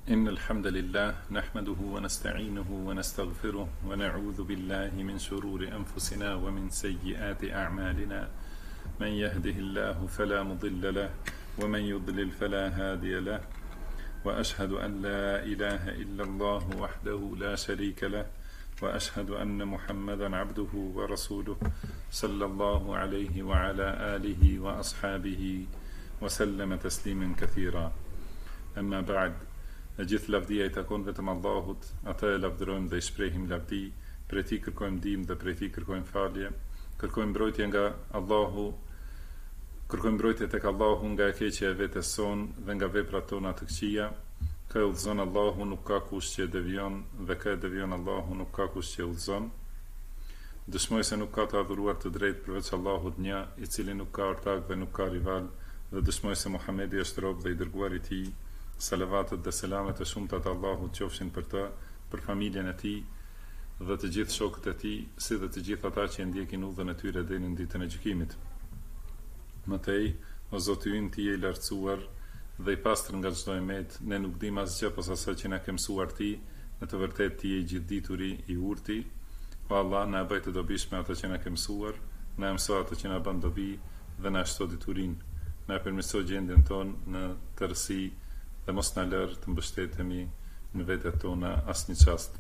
إن الحمد لله نحمده ونستعينه ونستغفره ونعوذ بالله من شرور أنفسنا ومن سيئات أعمالنا من يهده الله فلا مضل له ومن يضلل فلا هادي له وأشهد أن لا إله إلا الله وحده لا شريك له وأشهد أن محمدا عبده ورسوله صلى الله عليه وعلى آله وأصحابه وسلم تسليما كثيرا أما بعد. E gjithë lavdia I takon vetëm Allahut, ata e lavdërojmë dhe I shprehim lavdi, prej Tij kërkojmë ndihmë dhe prej Tij kërkojmë falje, kërkojmë mbrojtje nga Allahu, kërkojmë mbrojtje tek Allahu nga e keqja e vetes sonë dhe nga veprat tona të këqija. Kë e udhëzon Allahu nuk ka kush që e devion dhe kë e devion Allahu nuk ka kush që e udhëzon. Dëshmoj se nuk ka të adhuruar të drejtë përveç Allahut një, I cili nuk ka ortak dhe nuk ka rival, dhe dëshmoj se Muhamedi është rob dhe I dërguar I Tij. Salavatet dhe selamet e shumta të Allahut qofshin për të, për familjen e tij dhe të gjithë shokët e tij, si dhe të gjithë ata që ndjekin udhën e tyre deri në ditën e gjykimit. Mëtej, o Zoti ynë, Ti je I lartësuar dhe I pastër nga çdo emet, ne nuk dim asgjë posa asaj që na ke mësuar Ti, në të vërtetë Ti je I gjithdituri, I urti. O Allah, na bëj të dobishme ato që na ke mësuar, na mëso ato që na bën dobi dhe na shto diturinë, na përmirëso gjendjen tonë në tërësi dhe mos na lër të mbështetemi në vetët tona asnjë çast.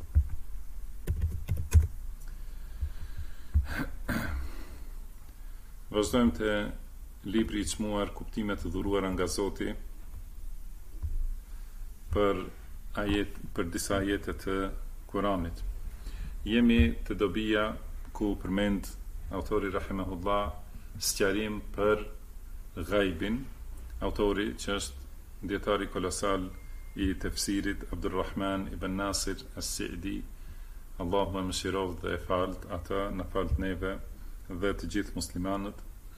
Vazhdojmë te libri I çmuar Kuptime të dhuruara nga Zoti për disa ajete të Kuranit. Jemi te dobia ku përmend autori rahimahullah sqarim për ghaibin, autori që është djetari kolosal I tefsirit Abdulrahman ibn Nasir as-Sa'di, Allahu e mëshirov dhe e falt ata, në falt neve dhe të gjithë muslimanët.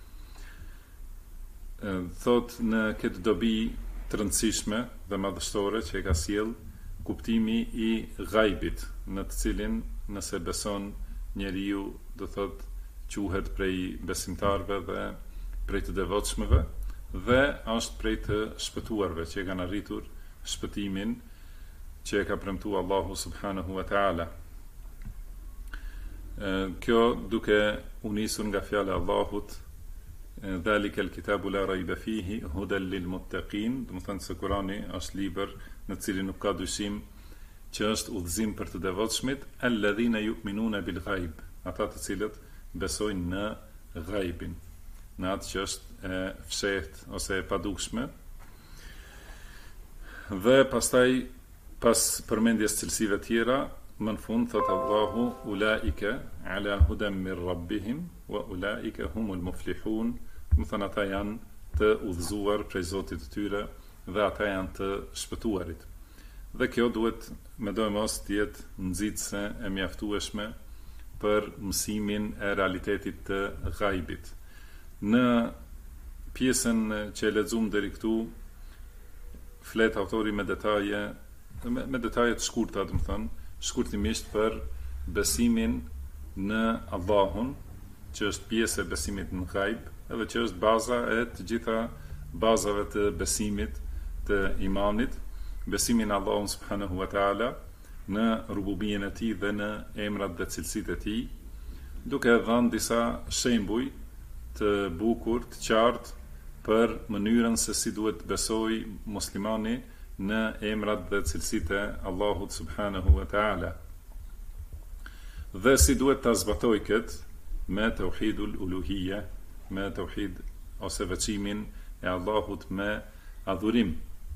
Thot në këtë dobi të rëndësishme dhe madhështore që e ka sjell kuptimi I ghaibit, në të cilin nëse beson njeriu do thot quhet prej besimtarve dhe prej të devotshmëve, dhe është prej të shpëtuarve që e kanë arritur shpëtimin që e ka premtuar Allahu subhanahu wa ta'ala. Kjo duke u nisur nga fjala e Allahut, dhalika al-kitabu la rayba fihi hudan lil muttaqin, do të thonë se Kurani është libër në cilin nuk ka dyshim që është udhëzim për të devotshmit, alladhina yu'minuna bil ghaib, ata të cilët besojnë në ghaibin, në atë që është e fshehtë ose e padukshme. Dhe pastaj, pas përmendjes cilësive tjera, më në fund thot Allahu ulaike ala hudan min rabbihim wa ulaike humul muflihun, më thënë ata janë të udhëzuar prej Zotit të tyre dhe ata janë të shpëtuarit. Dhe kjo duhet me dojmos të jetë nxitse e mjaftueshme për mësimin e realitetit të ghaibit. Në pjesën që e lexuam deri këtu flet autori me detaje të shkurta, do të thënë, shkurtimisht për besimin në Allahun, që është pjesë e besimit në ghaib, edhe që është baza e të gjitha bazave të besimit të imanit, besimin në Allahun subhanahu wa ta'ala, në rububien e Tij dhe në emrat dhe cilësitë e Tij, duke dhënë disa shembuj të bukur, të qartë për mënyrën se si duhet të besoj muslimani në emrat dhe cilësitë e Allahut subhanahu wa ta'ala. Dhe si duhet ta zbatoj këtë me tauhidul uluhiyya, me tauhid ose veçimin e Allahut me adhurim.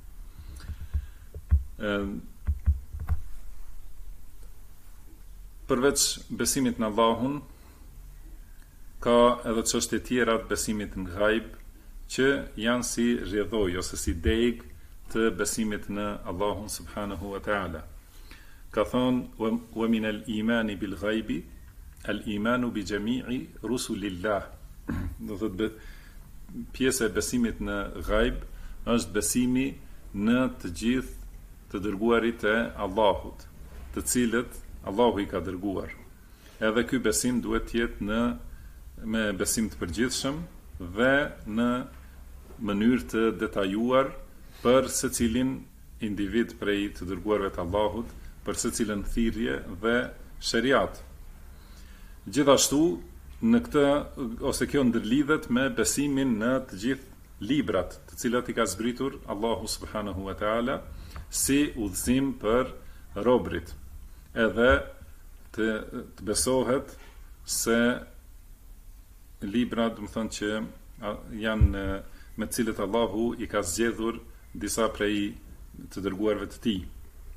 Përveç besimit në Allahun, ka edhe çështje tjera të besimit në ghaib që janë si rrjedhoj ose si deg të besimit në Allahun subhanahu wa ta'ala. Ka thonë wa min al-imani bil ghaibi al-imanu bi jami'i rusulillah. Do thotë pjesa e besimit në ghaib është besimi në të gjithë të dërguarit e Allahut, të cilët Allahu I ka dërguar. Edhe ky besim duhet të jetë me besim të përgjithshëm dhe në mënyrë të detajuar për secilin individ prej të dërguarve të Allahut për secilën thirrje dhe shariat. Gjithashtu në këtë ose kjo ndërlidhet me besimin në të gjithë librat, të cilat i ka zbritur Allahu subhanahu wa taala si udhëzim për robrit. Edhe të besohet se libra, do të thonë që janë me të cilët Allahu i ka zgjedhur disa prej të dërguarve të tij.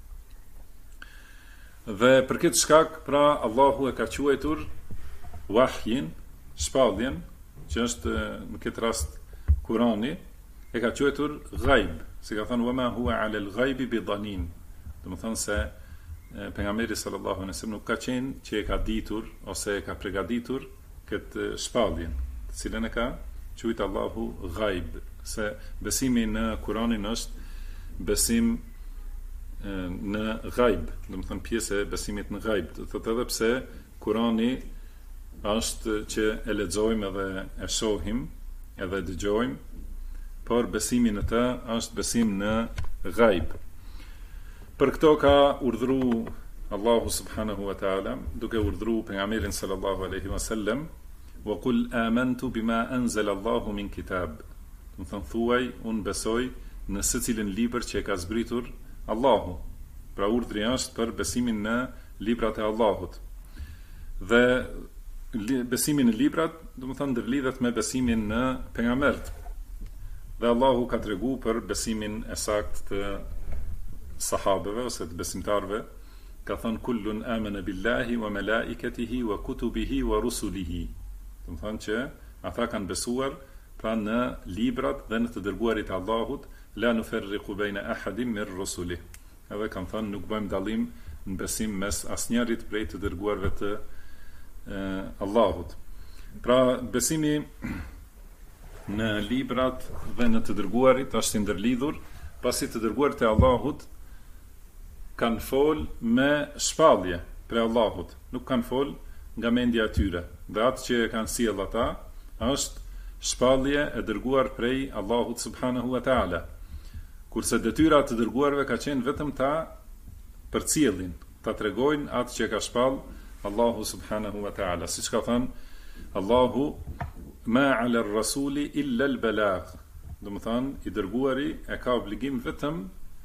Dhe për këtë shkak, pra Allahu e ka quajtur wahyin, shpalljen, që është në këtë rast Kurani, e ka quajtur ghaib, si ka thënë wama huwa ala al-ghaibi bidanin. Do të thonë se pejgamberi sallallahu alaihi wasallam nuk ka qenë që e ka ditur ose e ka përgatitur këtë shpalljen, të cilën e ka quajtur Allahu ghaib, se besimi në Kur'anin është besim në ghaib, do të thonë pjesë e besimit në ghaib. Do thotë edhe pse Kur'ani është që e lexojmë edhe e shohim edhe dëgjojmë, por besimi në të është besim në ghaib. Për këto ka urdhëruar Allahu subhanahu wa taala, duke urdhëruar pejgamberin sallallahu alaihi wasallam, wa qul amantu bima anzala Allahu min kitab. Do të thuaj, unë besoj në secilin libër që e ka zbritur Allahu. Pra urdhri është për besimin në librat e Allahut. Dhe besimi në librat, do të thonë, ndërlidhet me besimin në pejgambert. Dhe Allahu ka treguar për besimin e saktë të sahabeve ose të besimtarve, ka thënë kullun amana billahi wa malaikatihi wa kutubihi wa rusulihi. Do të thonë që ata kanë besuar pra në librat dhe në të dërguarit e Allahut, la nufarriqu baina ahadin min rusulih. Edhe kanë thënë nuk bëjmë dallim në besim mes asnjërit prej të dërguarve të Allahut. Pra besimi në librat dhe në të dërguarit është i ndërlidhur, pasi të dërguarit e Allahut kanë fol me shpallje për Allahut, nuk kanë fol nga mendja e tyre. Dhe atë që kanë sjellë ata është shpallje e dërguar prej Allahut subhanahu wa taala. Kurse detyra të dërguarve ka qenë vetëm ta përcjellin, ta tregojnë atë që ka shpall Allahu subhanahu wa taala. Siç ka thënë Allahu ma ala ar-rasuli illa al-balagh. Do të thonë i dërguari e ka obligim vetëm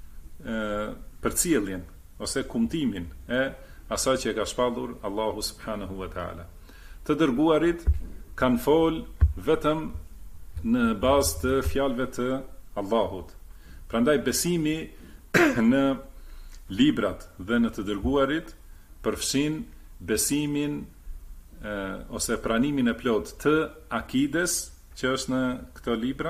përcjelljen ose kumtimin e asaj që e ka shpallur Allahu subhanahu wa taala. Të dërguarit kanë fol vetëm në bazë të fjalëve të Allahut. Prandaj besimi në librat dhe në të dërguarit përfshin besimin ose pranimin e plot të akides që është në këto libra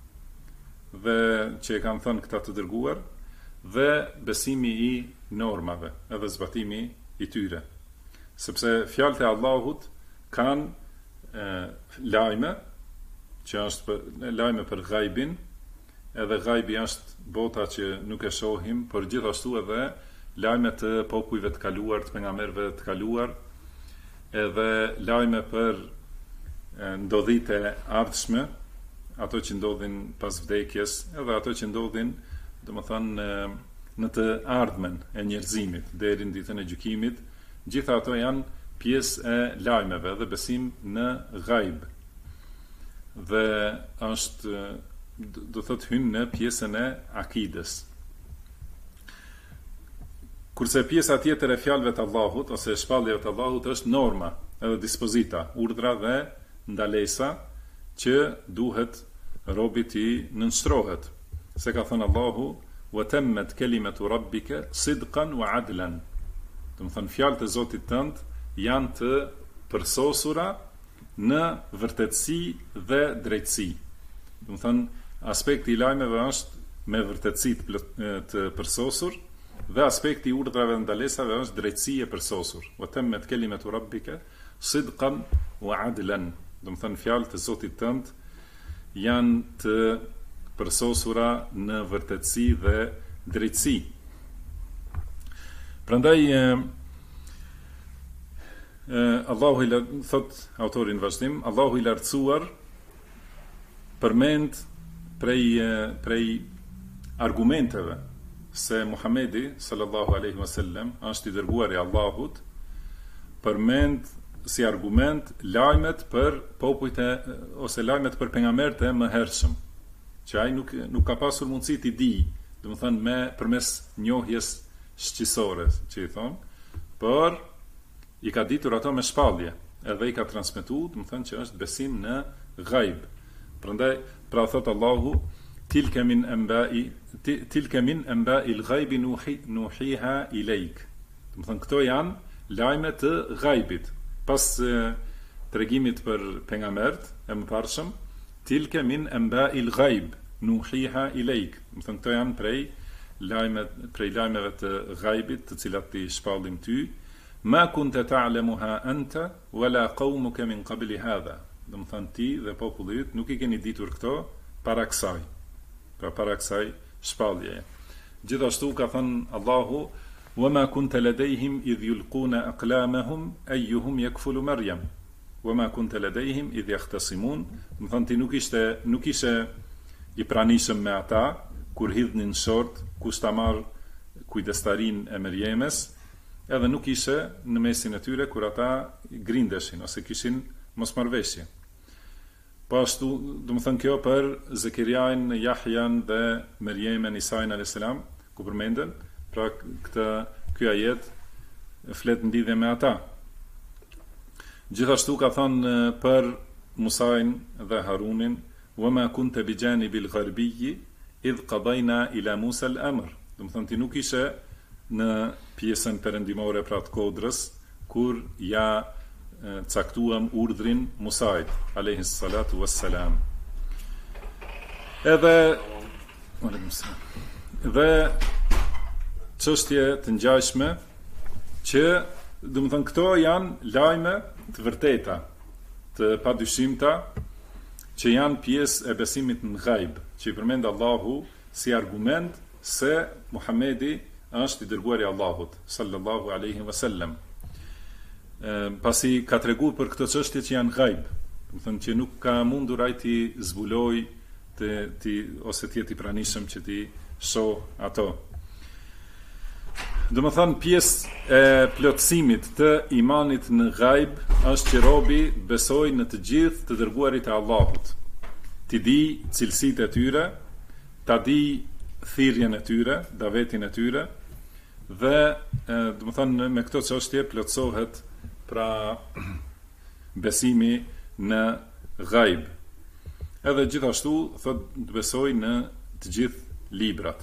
dhe që e kanë thënë këta të dërguar, dhe besimi i normave edhe zbatimi i tyre, sepse fjalët e Allahut kanë lajme që është lajme për ghaibin, edhe ghaibi është bota që nuk e shohim, por gjithashtu edhe lajme të popujve të kaluar, të pejgamberëve të kaluar, edhe lajme për ndodhitë e ardhshme, ato që ndodhin pas vdekjes, edhe ato që ndodhin, domethënë në të ardhmen e njerëzimit deri në ditën e gjykimit. Gjitha ato janë pjesë e lajmeve dhe besim në ghaib. Dhe është, do thotë, hyn në pjesën e akides. Kurse pjesa tjetër e fjalëve të Allahut ose shpalljeve të Allahut është norma, edhe dispozita, urdhra dhe ndalesa që duhet robi i nënshtrohet. Se ka thënë Allahu, wa tammat kalimatu rabbika sidqan wa adlan. Do të thonë fjalët e Zotit tënd janë të përsosura në vërtetësi dhe drejtësi. Do të thonë aspekti i lajmeve është me vërtetësi të përsosur, dhe aspekti i urdhrave dhe ndalesave është drejtësi e përsosur. Wa tammat kalimatu rabbika sidqan wa adlan. Do të thonë fjalët e Zotit tënd janë të përsosura në vërtetësi dhe drejtësi. Prandaj Allahu thot autori në vazhdim, Allahu i lartësuar përmend prej argumenteve se Muhamedi sallallahu alaihi wasallam është i dërguari i Allahut, përmend si argument lajmet për popujt ose lajmet për pejgamberët e mëhershëm, që ai nuk ka pasur mundësi t'i di, domethënë me përmes njohjes shqisore, që i thon, por i ka ditur ato me shpallje, edhe i ka transmetuar, domethënë që është besim në ghaib. Prandaj, pra thot Allahu, tilka min anba'i al-ghaibi nuhiha ilayk. Domethënë këto janë lajme të ghaibit. Pas tregimit për pejgamberët e mëparshëm, tilka min anba'i al-ghaib nuhiha ilayk. Domethënë këto janë prej lajmeve të ghaibit, të cilat ti shpallim ty. Ma kunta ta'lamuha anta wala qaumuka min qabli hadha. Domethënë ti dhe populli yt nuk i keni ditur këto para kësaj. Pra para kësaj shpalljeje. Gjithashtu ka thënë Allahu: "Wa ma kunta ladayhim idh yulquna aqlamahum ayyuhum yakfulu Maryam. Wa ma kunta ladayhim idh yahtasimun." Domethënë ti nuk ishe i pranishëm me ata kur hidhnin short kush ta marr kujdestarin e Merjemes, edhe nuk ishe në mesin e tyre kur ata grindeshin ose kishin mosmarrveshje. Po ashtu, domethënë kjo për Zekeriain, Jahjan dhe Merjemen, Isain a.s. ku përmenden, pra ky ajet flet në lidhje me ata. Gjithashtu ka thënë për Musain dhe Harunin: "Wa ma kunta bijanibil gharbiyyi idh qadayna ila Musa al-amr." Domethënë ti nuk ishe në pjesën perëndimore pra të Kodrës kur ja caktuam urdhrin Musait alayhi salatu wassalam. Edhe çështje të ngjashme që domethënë këto janë lajme të vërteta, të padyshimta, që janë pjesë e besimit në ghaib, që i përmend Allahu si argument se Muhamedi është i dërguari i Allahut sallallahu alaihi wasallam. Pasi ka treguar për këtë çështje që janë ghaib, do të thënë që nuk ka mundur ai ti zbuloj ose të jetë i pranishëm që ti shoh ato. Do të thënë pjesë e plotësimit të imanit në ghaib është që robi besoj në të gjithë të dërguarit e Allahut, ti di cilësitë e tyre, ta di thirrjen e tyre, davetin e tyre, dhe do të thënë me këto çështje plotësohet pra besimi në ghaib. Edhe gjithashtu thot të besoj në të gjithë librat.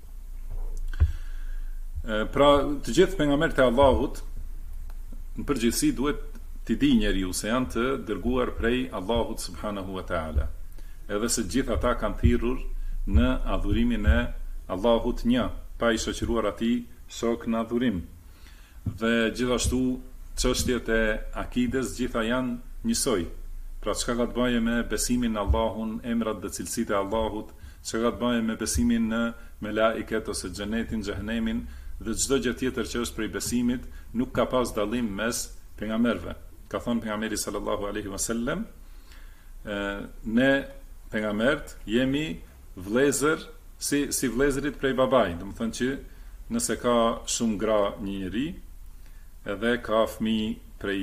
Pra të gjithë pejgamberët e Allahut në përgjithësi duhet t'i di njeriu se janë të dërguar prej Allahut subhanahu wa taala. Edhe se gjithë ata kanë thirrur në adhurimin e Allahut një, pa i shoqëruar atij shok në adhurim. Dhe gjithashtu çështjet e akides gjitha janë njësoj. Pra çka ka të bëjë me besimin në Allahun, emrat dhe cilësitë e Allahut, çka ka të bëjë me besimin në melaiket ose xhenetin, xhehenemin dhe çdo gjë tjetër që është prej besimit, nuk ka pas dallim mes pejgamberëve. Ka thënë pejgamberi sallallahu alaihi wasallam, ne pejgamberët jemi vëllezër si vëllezërit prej babait, do të thonë që nëse ka shumë gra një njeri, edhe ka fëmijë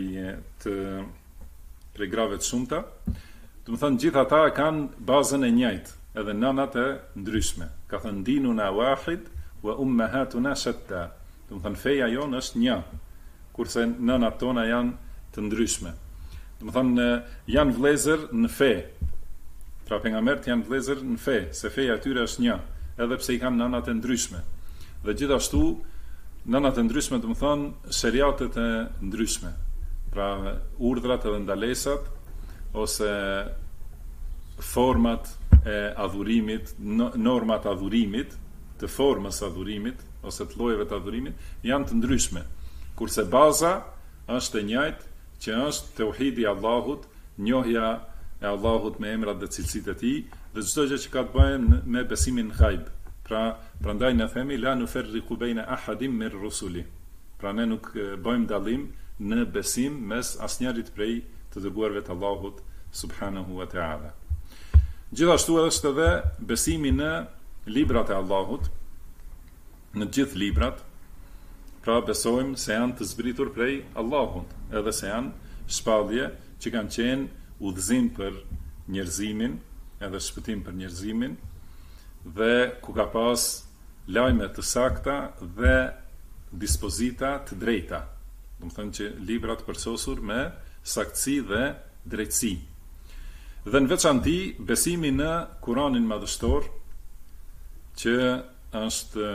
prej grave të shumta, do të thënë gjithë ata kanë bazën e njëjtë, edhe nënat e ndryshme. Ka thënë dinuna wahid wa ummahatuna shatta. Do të thënë feja jonë është një, kurse nënat tona janë të ndryshme. Do të thënë janë vëllezër në fe. Pra pejgamberët janë vëllezër në fe, se feja e tyre është një, edhe pse i kanë nënat e ndryshme. Dhe gjithashtu nënat e ndryshme do të thonë sheriatet e ndryshme. Pra urdhrat edhe ndalesat ose format e adhurimit, normat e adhurimit, të formës adhurimit ose të llojeve të adhurimit janë të ndryshme. Kurse baza është e njëjtë, që është tauhidi i Allahut, njohja e Allahut me emrat dhe cilësitë e tij, dhe çdo gjë që ka të bëjë me besimin në ghaib. Prandaj ne themi la nufarriqu baina ahadin min rusuli. Pra ne nuk bëjmë dallim në besim mes asnjërit prej të dërguarve të Allahut subhanahu wa taala. Gjithashtu është edhe besimi në librat e Allahut, në gjithë librat, pra besojmë se janë të zbritur prej Allahut, edhe se janë shpallje që kanë qenë udhëzim për njerëzimin, edhe shpëtim për njerëzimin, dhe ku ka pas lajme të sakta dhe dispozita të drejta. Do të thënë që librat përsosur me saktësi dhe drejtësi. Dhe në veçanti besimi në Kuranin madhështor, që është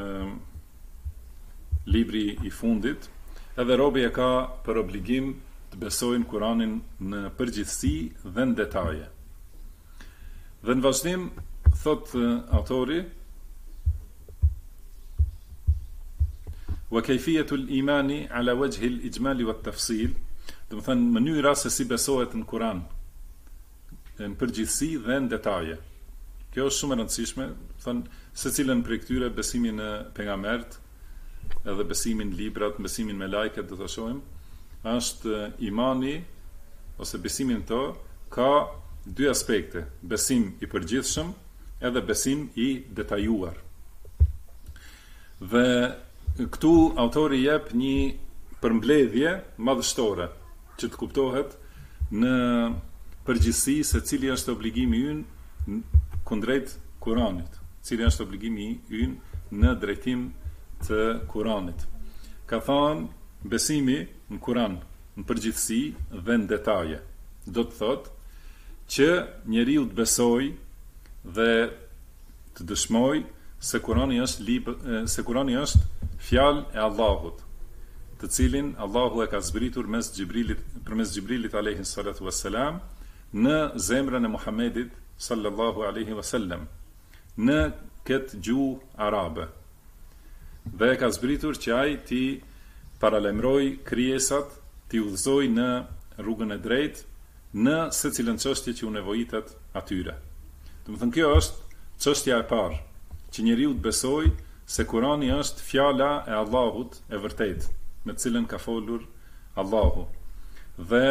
libri i fundit, edhe robi e ka për obligim të besojnë Kuranin në përgjithësi dhe në detaje. Dhe në vazhdim, thot autori, wa kayfiyatul imani ala wajhi al-ijmal wa at-tafsil, do të thënë mënyra se si besohet në Kuran, në përgjithësi dhe në detaje. Kjo është shumë e rëndësishme, thënë secilën prej këtyre besimin në pejgambert, edhe besimin në librat, besimin me lajket, do të shohim, është imani ose besimin to ka dy aspekte, besim i përgjithshëm edhe besim i detajuar. Dhe këtu autori jep një përmbledhje madhështore që të kuptohet në përgjithësi se cili është obligimi ynë kundrejt Kuranit, cili është obligimi ynë në drejtim të Kuranit. Ka thënë besimi në Kuran në përgjithësi dhe në detaje. Do të thotë që njeriu të besoj dhe të dëshmoj se Kurani është fjalë e Allahut, të cilin Allahu e ka zbritur përmes Xhibrilit alayhi salatu wassalam në zemrën e Muhamedit sallallahu alaihi wasallam në këtë gjuhë arabe. Dhe e ka zbritur që ai ti paralajmëroj krijesat, ti udhëzoj në rrugën e drejtë në secilën çështje që u nevojitet atyre. Do të thënë kjo është çështja e parë, që njeriu të besojë se Kurani është fjala e Allahut e vërtetë, me të cilën ka folur Allahu. Dhe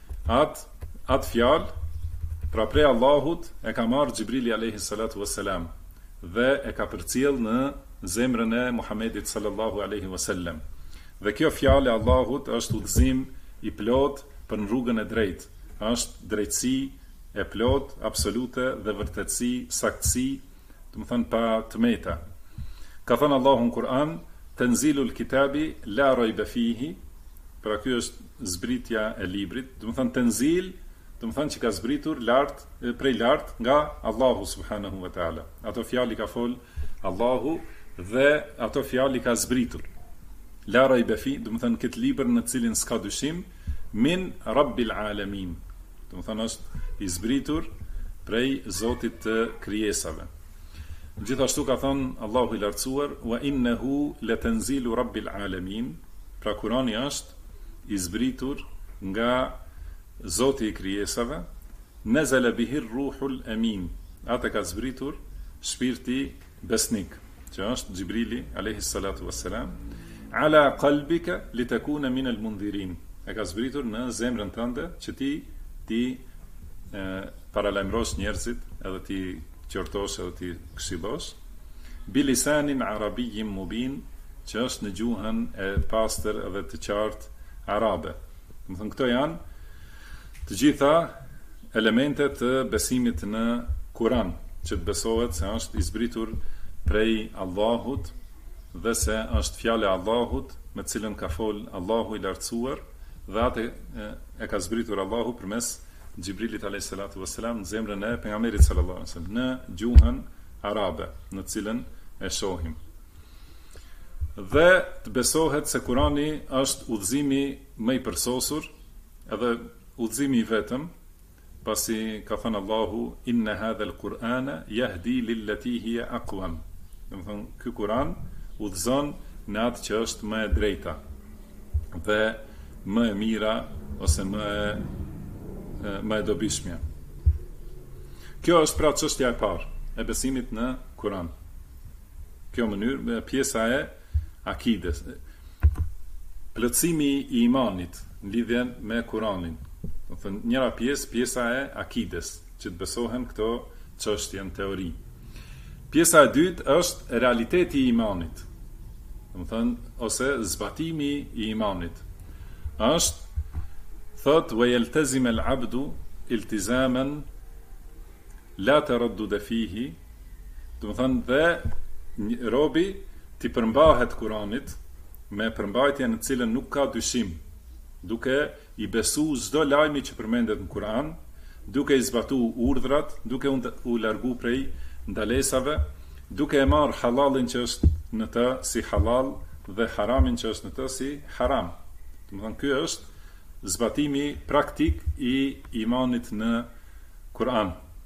atë fjalë, pra prej Allahut e ka marrë Xhibrili alayhi salatu wassalam dhe e ka përcjell në zemrën e Muhamedit sallallahu alaihi wasallam. Dhe kjo fjalë e Allahut është udhëzim i plot për në rrugën e drejtë, është drejtësi e plot, absolute dhe vërtetësi, saktësi, do të thënë pa tmeta. Ka thënë Allahu në Kur'an, tanzilul kitabi la rayba fihi, pra ky është zbritja e librit, do të thënë tanzil, do të thënë që ka zbritur prej lart nga Allahu subhanahu wa taala. Ato fjalë ka fol Allahu dhe ato fjalë ka zbritur. La rayba fi, do të thënë këtë libër në cilin s'ka dyshim, min rabbil alamin. Do të thënë është i zbritur prej Zotit të krijesave. Gjithashtu ka thënë Allahu i lartësuar, wa innahu latanzilu rabbil alamin, pra Kurani është i zbritur nga Zoti i krijesave, nazala bihi ruhul amin. Atë ka zbritur shpirti besnik, që është Xhibrili alayhi salatu wassalam, ala qalbika litakuna min almundhirin. E ka zbritur në zemrën tënde që ti paralajmërosh njerëzit, edhe ti qortosh edhe ti këshillosh, bilisanin arabiyyin mubin, që është në gjuhën e pastër edhe të qartë arabe. Do të thënë këto janë të gjitha elementet të besimit në Kur'an, që të besohet se është i zbritur prej Allahut dhe se është fjala e Allahut me të cilën ka fol Allahu i lartësuar, dhe atë e ka zbritur Allahu përmes Xhibrilit alayhi salatu wassalam në zemrën e pejgamberit sallallahu alaihi wasallam në gjuhën arabe, në të cilën e shohim. Dhe të besohet se Kurani është udhëzimi më i përsosur, edhe udhëzimi i vetëm, pasi ka thënë Allahu, inna hadha al-Qur'ana yahdi lillati hiya aqwam. Do të thonë ky Kur'an udhëzon në atë që është më e drejta dhe më e mira ose më e dobishmja. Kjo është pra çështja e parë e besimit në Kur'an. Kjo mënyrë, pjesa e akides, plotësimi i imanit në lidhje me Kur'anin. Do të thënë njëra pjesa e akides, që të besohen këto çështje në teori. Pjesa e dytë është realiteti i imanit. ose zbatimi i imanit është thot wa yaltazim al-abdu iltizaman la taraddud fihi, dhe robi ti përmbahet Kuranit me përmbajtje në cilën nuk ka dyshim, duke i besu çdo lajmi që përmendet në Kur'an, duke i zbatu urdhrat, duke u largu prej ndalesave, duke e marrë halalin që është në të si halal dhe haramin që është në të si haram. Ky është zbatimi praktik i imanit në Kur'an.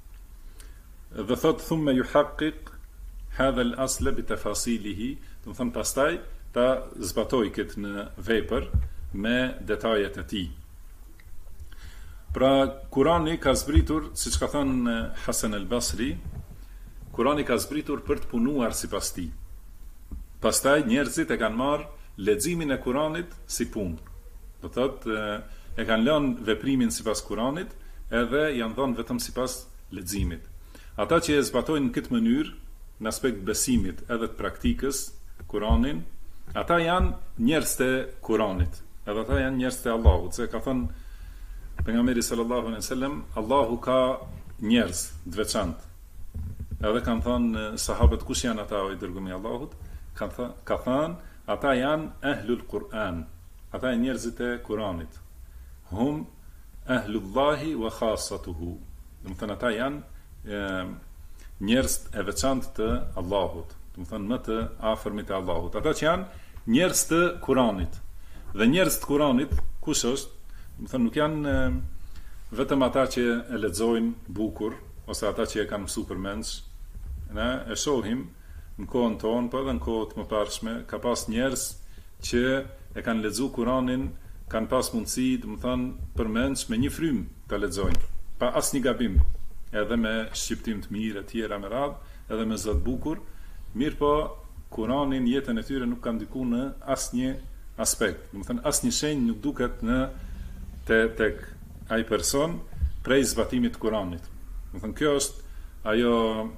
Dhe thot thumma yuhaqqiq hadha al-asl bi tafasilihi, pastaj ta zbatoj këtë në vepër me detajet e tij. Pra Kurani ka zbritur, siç ka thënë Hasan al-Basri, Kurani ka zbritur për të punuar sipas tij. Pastaj njerëzit e kanë marrë leximin e Kuranit si punë. Do thotë e kanë lënë veprimin sipas Kuranit, edhe janë dhënë vetëm sipas leximit. Ata që e zbatojnë në këtë mënyrë, në aspekt besimit edhe të praktikës, Kuranin, ata janë njerëz të Kuranit, edhe ata janë njerëz të Allahut, se ka thënë pejgamberi sallallahu alaihi wasallam, Allahu ka njerëz të veçantë. Edhe kanë thënë sahabët, kush janë ata o i dërguari i Allahut? Ka thënë, ata janë ahlul Quran, ata janë njerëzit e Kuranit. Hum ahlullahi wa khassatuhu. Do të thënë ata janë njerëz e veçantë të Allahut, do të thënë më të afërmit të Allahut. Ata që janë njerëz të Kuranit. Dhe njerëz të Kuranit kush është? Do të thënë nuk janë vetëm ata që e lexojnë bukur ose ata që e kanë mësuar përmendsh. Ne e shohim në kohën tonë, po edhe në kohët më parshme, ka pas njerëz që e kanë lexuar Kuranin, kanë pas mundësi, do të thënë, përmendsh me një frymë ta lexojnë, pa asnjë gabim, edhe me shqiptim të mirë e tjera me radhë, edhe me zot bukur, mirë po Kuranin jetën e tyre nuk ka ndikuar në asnjë aspekt. Do të thënë asnjë shenjë nuk duket në tek ai person prej zbatimit të Kuranit. Do të thënë kjo është ajo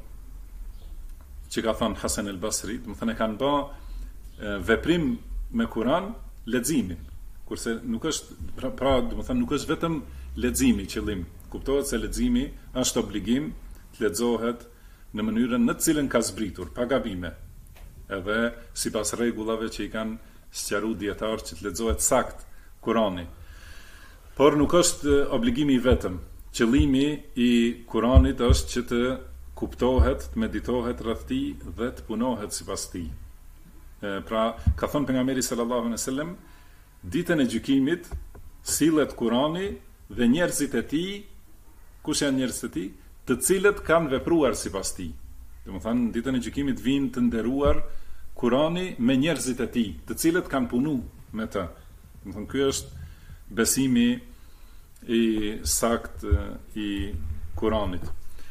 që ka thënë Hasan al-Basri, do të thënë e kanë bë veprim me Kuran leximin, kurse nuk është pra do të thënë nuk është vetëm leximi qëllim. Kuptohet se leximi është obligim të lexohet në mënyrën në të cilën ka zbritur, pa gabime, edhe sipas rregullave që i kanë sqaruar dietarë që të lexohet sakt Kurani. Por nuk është obligimi i vetëm. Qëllimi i Kuranit është që të kuptohet, të meditohet rreth tij dhe të punohet sipas tij. Pra, ka thënë pejgamberi sallallahu alaihi wasallam, ditën e gjykimit sillet Kurani dhe njerëzit e tij, kush janë njerëzit e tij, të cilët kanë vepruar sipas tij. Domethënë, ditën e gjykimit vijnë të nderuar Kurani me njerëzit e tij, të cilët kanë punuar me të. Domethënë, ky është besimi i sakt i Kuranit.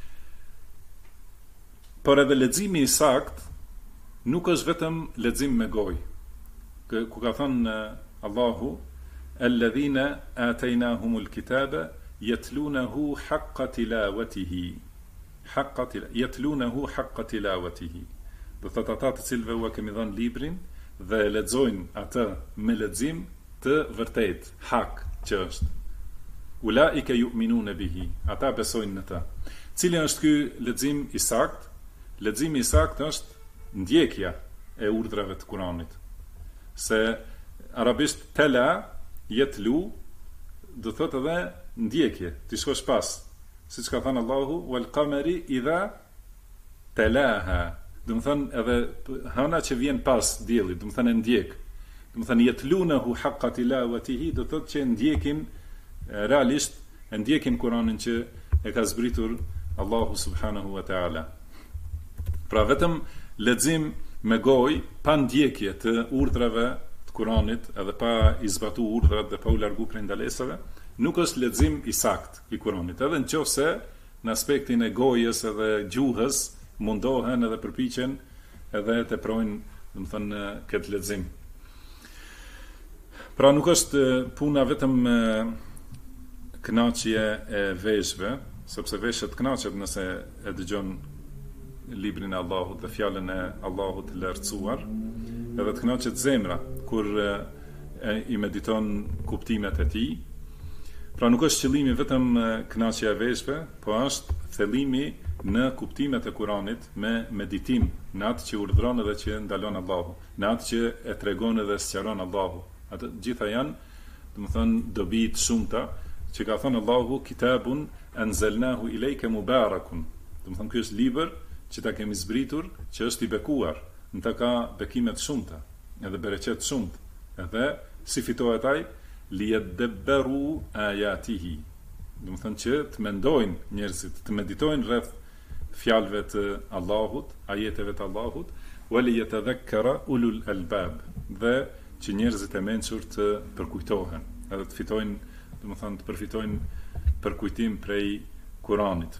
Por edhe leximi i sakt nuk është vetëm lexim me gojë. Ku ka thënë Allahu, alladhina ataynahumul kitaba yatlunahu haqqa tilawatihi. Yatlunahu haqqa tilawatihi. Do thotë ata të cilëve u kemi dhënë librin dhe lexojnë atë me lexim të vërtet, hak që është. Ulaika yu'minuna bihi. Ata besojnë në të. Cili është ky lexim i sakt? Leximi i sakt është ndjekja e urdhrave të Kuranit. Se arabisht tela, yatlu, do thotë edhe ndjekje, ti shkosh pas. Siç ka thënë Allahu, wal qamari idha talaha. Do të thonë edhe hëna që vjen pas diellit, do të thonë ndjek. Do të thonë yatlunahu haqqa tilawatihi, do thotë që ndjekin realisht, ndjekin Kuranin që e ka zbritur Allahu subhanahu wa taala. Pra vetëm lexim me gojë, pa ndjekje të urdhrave të Kuranit, edhe pa i zbatuar urdhrat dhe pa u larguar prej ndalesave, nuk është lexim i sakt i Kuranit. Edhe nëse në aspektin e gojës edhe gjuhës mundohen edhe përpiqen edhe teprojnë, do të thënë, këtë lexim. Pra nuk është puna vetëm kënaqje e veshëve, sepse veshët kënaqet nëse e dëgjon librin e Allahut dhe fjalën e Allahut të lartësuar, edhe të kënaqet zemra kur i mediton kuptimet e tij. Pra nuk është qëllimi vetëm kënaqja e veshëve, po është thellimi në kuptimet e Kuranit me meditim në atë që urdhron edhe që ndalon Allahu, në atë që e tregon edhe sqaron Allahu. Ato gjitha janë, domethënë, dobi të shumta që ka thënë Allahu kitabun anzalnahu ilayka mubarakun. Domethënë ky është libër që ta kemi zbritur, që është i bekuar, në ta ka bekime të shumta, edhe bereqet të shumt. Edhe si fitohet ai liyadabbaru ayatihi. Domethënë që të mendojnë njerëzit, të meditojnë rreth fjalëve të Allahut, ajeteve të Allahut, wali yatadhakkara ulul albab, dhe që njerëzit e mençur të përkujtohen, edhe të fitojnë, domethënë të përfitojnë përkujtim prej Kuranit.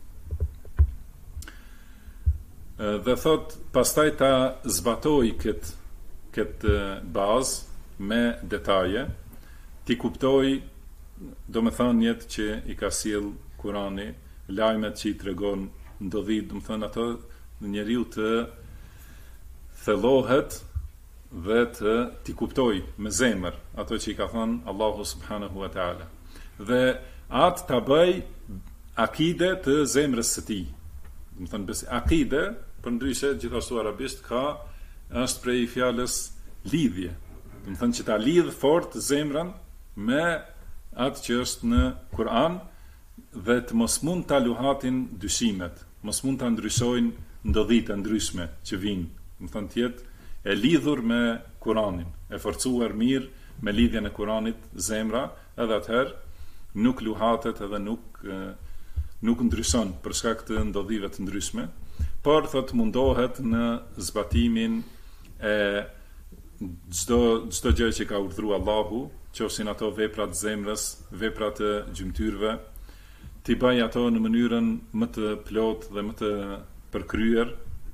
Dhe thot, pastaj ta zbatoj këtë bazë me detaje, ti kuptoj domethënjet që i ka sjell Kurani, lajmet që i tregon ndodhit, domethënë ato njeriu të thellohet dhe ti kuptoj me zemër ato që i ka thënë Allahu subhanahu wa taala. Dhe atë ta bëj akide të zemrës së tij. Domethënë akide, përndryshe gjithashtu arabisht është prej fjalës lidhje. Domethënë që ta lidh fort zemrën me atë që është në Kur'an dhe të mos mund ta luhatin dyshimet, mos mund ta ndryshojnë ndodhite ndryshme që vinë. Domethënë të jetë e lidhur me Kur'anin, e forcuar mirë me lidhjen e Kur'anit zemra, edhe atëherë nuk luhatet edhe nuk ndryshon për shkak të ndodhive të ndryshme, por thot mundohet në zbatimin e çdo gjë që ka urdhëruar Allahu, qofshin ato veprat zemrës, veprat e gjymtyrëve, ti bëj ato në mënyrën më të plotë dhe më të përkryer,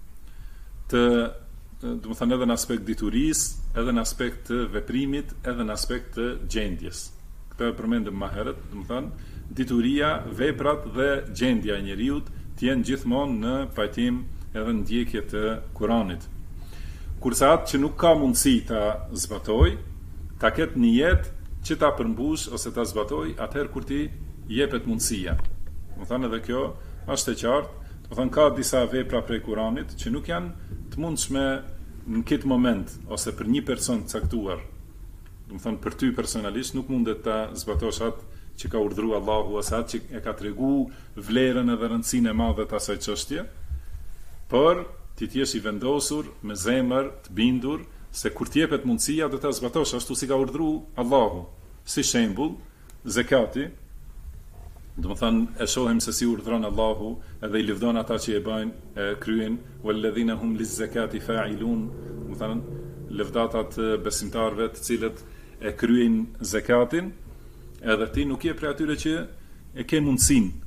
domethënë edhe në aspekt diturisë, edhe në aspekt të veprimit, edhe në aspekt të gjendjes. Këtë e përmendëm më herët, domethënë dituria, veprat dhe gjendja e njeriut të jenë gjithmonë në pajtim edhe në ndjekje të Kuranit. Kurse atë që nuk ka mundësi ta zbatoj, ta ketë një jetë që ta përmbush ose ta zbatoj atëherë kur ti jepet mundësia. Domethënë edhe kjo është e qartë. Domethënë ka disa vepra prej Kuranit që nuk janë të mundshme në këtë moment ose për një person të caktuar. Domethënë për ty personalisht nuk mundet ta zbatosh atë që ka urdhëruar Allahu ose atë që e ka treguar vlerën edhe rëndësinë e madhe të asaj çështje, por ti jesh i vendosur me zemër të bindur se kur të jepet mundësia do ta zbatosh ashtu si ka urdhëruar Allahu. Si shembull, zakati, domethënë e shohim se si urdhëron Allahu edhe i lëvdon ata që e bëjnë, e kryejnë, walladhina hum liz-zakati fa'ilun, domethënë lëvdatat besimtarëve të cilët e kryejnë zakatin, edhe ti nuk je prej atyre që e ke mundësinë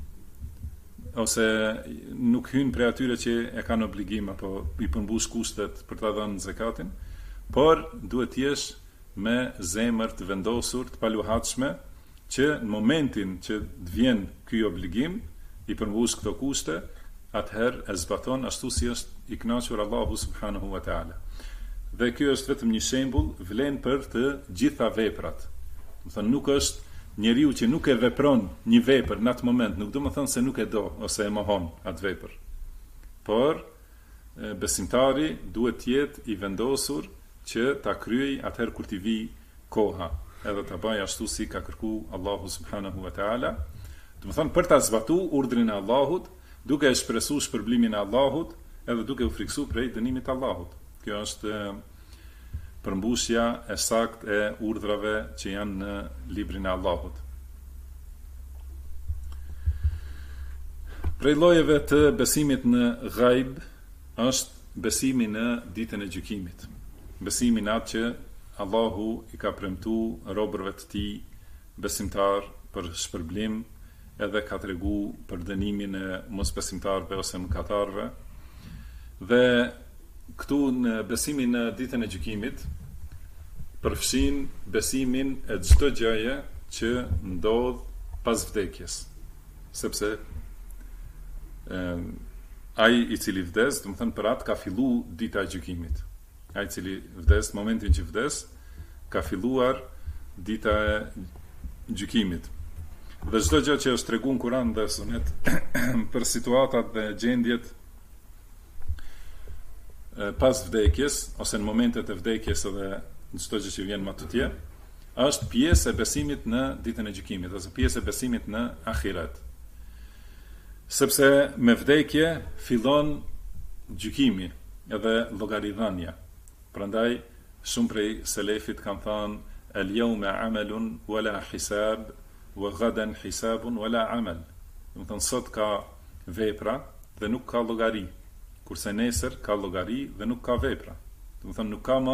ose nuk hyn prej atyre që e kanë obligim apo i përmbush kushtet për ta dhënë zakatin, por duhet të jesh me zemër të vendosur, të paluhatshme, që në momentin që të vjen ky obligim, i përmbush këto kushte, atëherë e zbaton ashtu si është i kënaqur Allahu subhanahu wa taala. Dhe ky është vetëm një shembull, vlen për të gjitha veprat. Do të thonë nuk është njeriu që nuk e vepron një vepër në atë moment, nuk do të thonë se nuk e do ose e mohon atë vepër. Por besimtari duhet të jetë i vendosur që ta kryej atëherë kur t'i vi koha, edhe ta bëj ashtu si ka kërkuar Allahu subhanahu wa taala. Do të thonë për ta zbatuar urdhrin e Allahut, duke e shpresuar shpërblimin e Allahut, edhe duke u friksuar prej dënimit të Allahut. Kjo është përmbushja e saktë e urdhrave që janë në librin e Allahut. Prej llojeve të besimit në ghaib është besimi në ditën e gjykimit. Besimi në atë që Allahu i ka premtuar robërve të tij besimtar për shpërblim, edhe ka treguar për dënimin e mosbesimtarëve ose mëkatarëve. Dhe këtu në besimin në ditën e gjykimit përfshin besimin e çdo gjëje që ndodh pas vdekjes, sepse ai i cili vdes, do të thënë për atë ka filluar dita e gjykimit. ai cili vdes, momentin që vdes, ka filluar dita e gjykimit. Dhe çdo gjë që është treguar në Kur'an dhe Sunet për situatat dhe gjendjet pas vdekjes ose në momentet e vdekjes edhe në çdo gjë që vjen më tutje, është pjesë e besimit në ditën e gjykimit, ose pjesë e besimit në ahiret. Sepse me vdekje fillon gjykimi edhe llogaridhënia. Prandaj shumë prej selefit kanë thënë el yawma amalun wala hisab wa ghadan hisabun wala amal. Do të thonë sot ka vepra dhe nuk ka llogari, kurse nesër ka llogari dhe nuk ka vepra. Do të thonë nuk ka më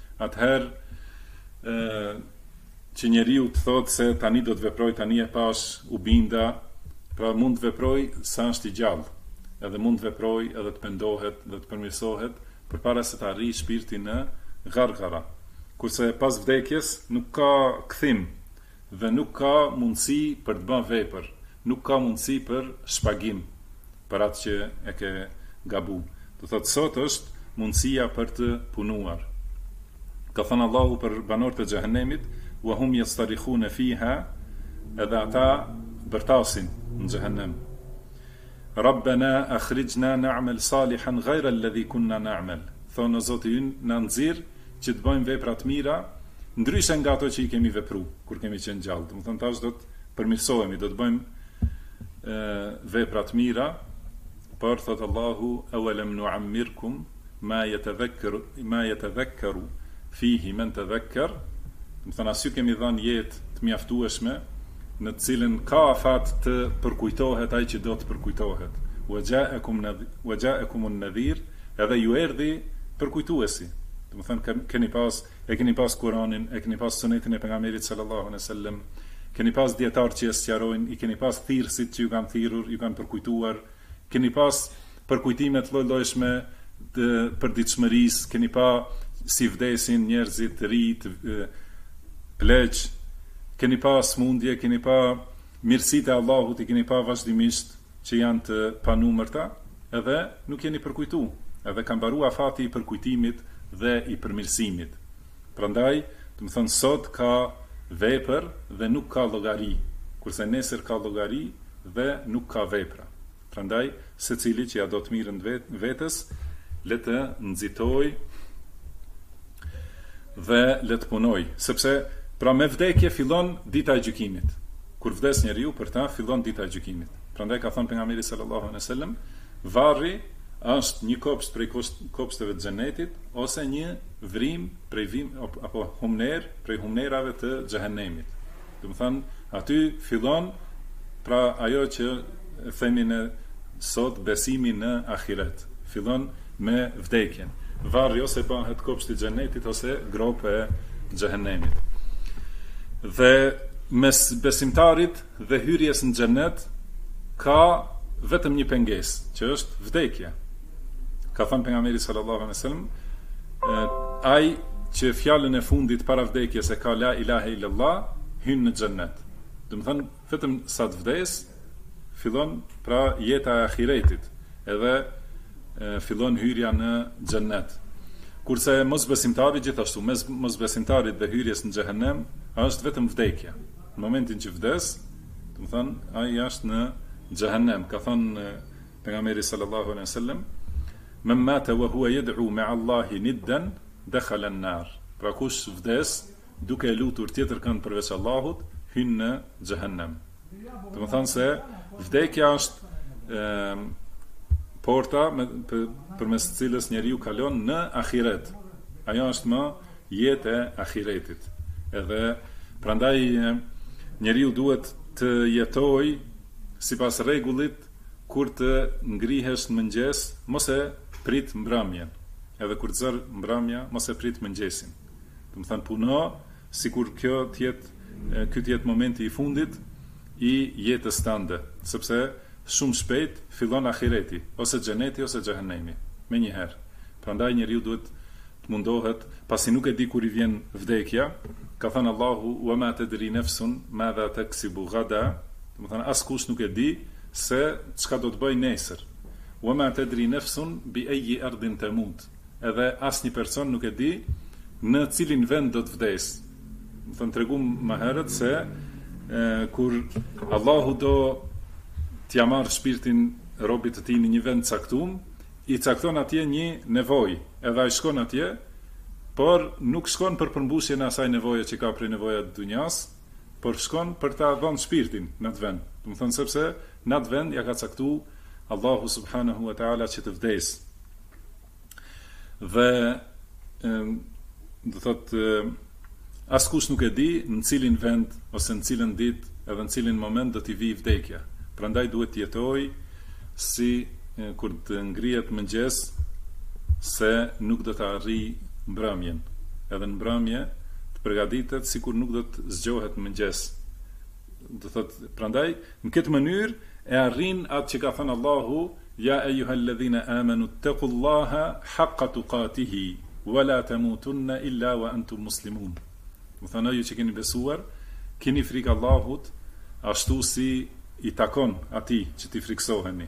atëherë që njeriu të thotë se tani do të veproj, tani e pash, u binda, pra mund të veproj sa është i gjallë, edhe mund të veproj edhe të pendohet dhe të përmirësohet përpara se të arrijë shpirti në gargara. Kurse pas vdekjes nuk ka kthim dhe nuk ka mundësi për të bërë vepër, nuk ka mundësi për shpagim për atë që e ke gabu. Do thotë sot është mundësia për të punuar. Ka thënë Allahu për banorët e xhehenemit, wa hum yastarikhuna fiha, edhe ata bërtasin në xhehenem. Rabbana akhrijna na'mal salihan ghayra alladhi kunna na'mal. Thonë Zoti ynë na nxirr që të bëjmë vepra të mira, ndryshe nga ato që i kemi vepruar kur kemi qenë gjallë. Do të thonë tash do të përmirësohemi, do të bëjmë vepra të mira, por thot Allahu awalam nu'ammirkum ma yatadhakkaru fihi man tadhakkar. Do të thonë asy kemi dhënë jetë të mjaftueshme në të cilën ka afat të përkujtohet ai që do të përkujtohet. Wa ja'akum an-nadhir, edhe ju erdhi përkujtuesi. Do të thonë keni pas Kur'anin, e keni pas Sunetin e pejgamberit sallallahu alaihi wasallam, keni pas dietar që sqarojnë, i keni pas thirrësit që ju kanë thirrur, ju kanë përkujtuar, keni pas përkujtime të lloj-llojshme të përditshmërisë, keni pa si vdesin njerëzit të ri, pleq, keni pa smundje, keni pa mirësitë e Allahut, i keni pa vazhdimisht që janë të panumërta, edhe nuk jeni përkujtu, edhe kanë mbaruar afati i përkujtimit dhe i përmirësimit. Prandaj, do të thonë sot ka vepër dhe nuk ka llogari, kurse nesër ka llogari dhe nuk ka vepra. Prandaj, secili që ja do të mirën vetes, le të nxitoj dhe le të punoj, sepse pra me vdekje fillon dita e gjykimit. Kur vdes njeriu, për ta fillon dita e gjykimit. Prandaj ka thënë pejgamberi sallallahu alejhi dhe sellem, varri është një kopsht prej kopshteve të xhenetit ose një vrim prej apo humner prej humnerave të xhehenemit. Do të thonë, aty fillon pra ajo që themi ne sot besimi në ahiret. Fillon me vdekjen. Varri ose bëhet kopshti i xhenetit ose gropa e xhehenemit. Dhe mes besimtarit dhe hyrjes në xhenet ka vetëm një pengesë, që është vdekja. Ka thënë pejgamberi sallallahu alaihi wasallam, ai që fjalën e fundit para vdekjes e ka la ilaha illallah, hyn në xhenet. Do të thonë vetëm sa të vdes, fillon pra jeta e ahiretit, edhe fillon hyrja në xhenet. Kurse mosbesimtari gjithashtu, mes mosbesimtarit dhe hyrjes në xhehenem është vetëm vdekja. Në momentin që vdes, do të thonë ai është në xhehenem. Ka thënë pejgamberi sallallahu alaihi wasallam, "Man mata wa huwa yad'u ma'a Allahi niddan dakhala an-nar." Pra kush vdes duke lutur tjetër kënd përveç Allahut, hyn në xhehenem. Do të thonë se vdekja është porta përmes të cilës njeriu kalon në ahiret. Ajo është më jetë e ahiretit. Edhe prandaj njeriu duhet të jetojë sipas rregullit, kur të ngrihesh në mëngjes, mos e prit mbrëmjen. Edhe kur të zër mbrëmja, mos e prit mëngjesin. Do të thënë puno sikur ky të jetë momenti i fundit i jetës tënde, sepse shumë shpejt fillon ahireti, ose xheneti ose xhehenemi, me njëherë. Prandaj njeriu duhet të mundohet, pasi nuk e di kur i vjen vdekja. Ka thënë Allahu, wa ma tadri nafsun madha taksibu ghada, do të thënë askush nuk e di se çka do të bëj nesër. Wa ma tadri nafsun bi ayyi ardin tamut, edhe asnjë person nuk e di në cilin vend do të vdes. Do të tregum më herët se kur Allahu do t'ia marrë shpirtin robit të tij në një vend caktuar, i cakton atje një nevojë, edhe ai shkon atje, por nuk shkon për përmbushjen e asaj nevoje që ka për nevojat e dunjas, por shkon për ta dhënë shpirtin në atë vend. Do të thonë sepse në atë vend ja ka caktuar Allahu subhanahu wa taala që të vdes. Dhe do thotë askush nuk e di në cilin vend ose në cilën ditë edhe në cilin moment do t'i vijë vdekja. Prandaj duhet të jetoj si kur të ngrihet mëngjes, se nuk do të arrijë mbrëmjen. Edhe në mbrëmje të përgatitet sikur nuk do të zgjohet mëngjes. Do thotë, prandaj në këtë mënyrë e arrin atë që ka thënë Allahu: ja ayyuhalladhina amanu taqullaha haqqa tuqatihi wa la tamutunna illa wa antum muslimun. Do thonë, ju që keni besuar, keni frikë Allahut ashtu si i takon atij që ti friksoheni.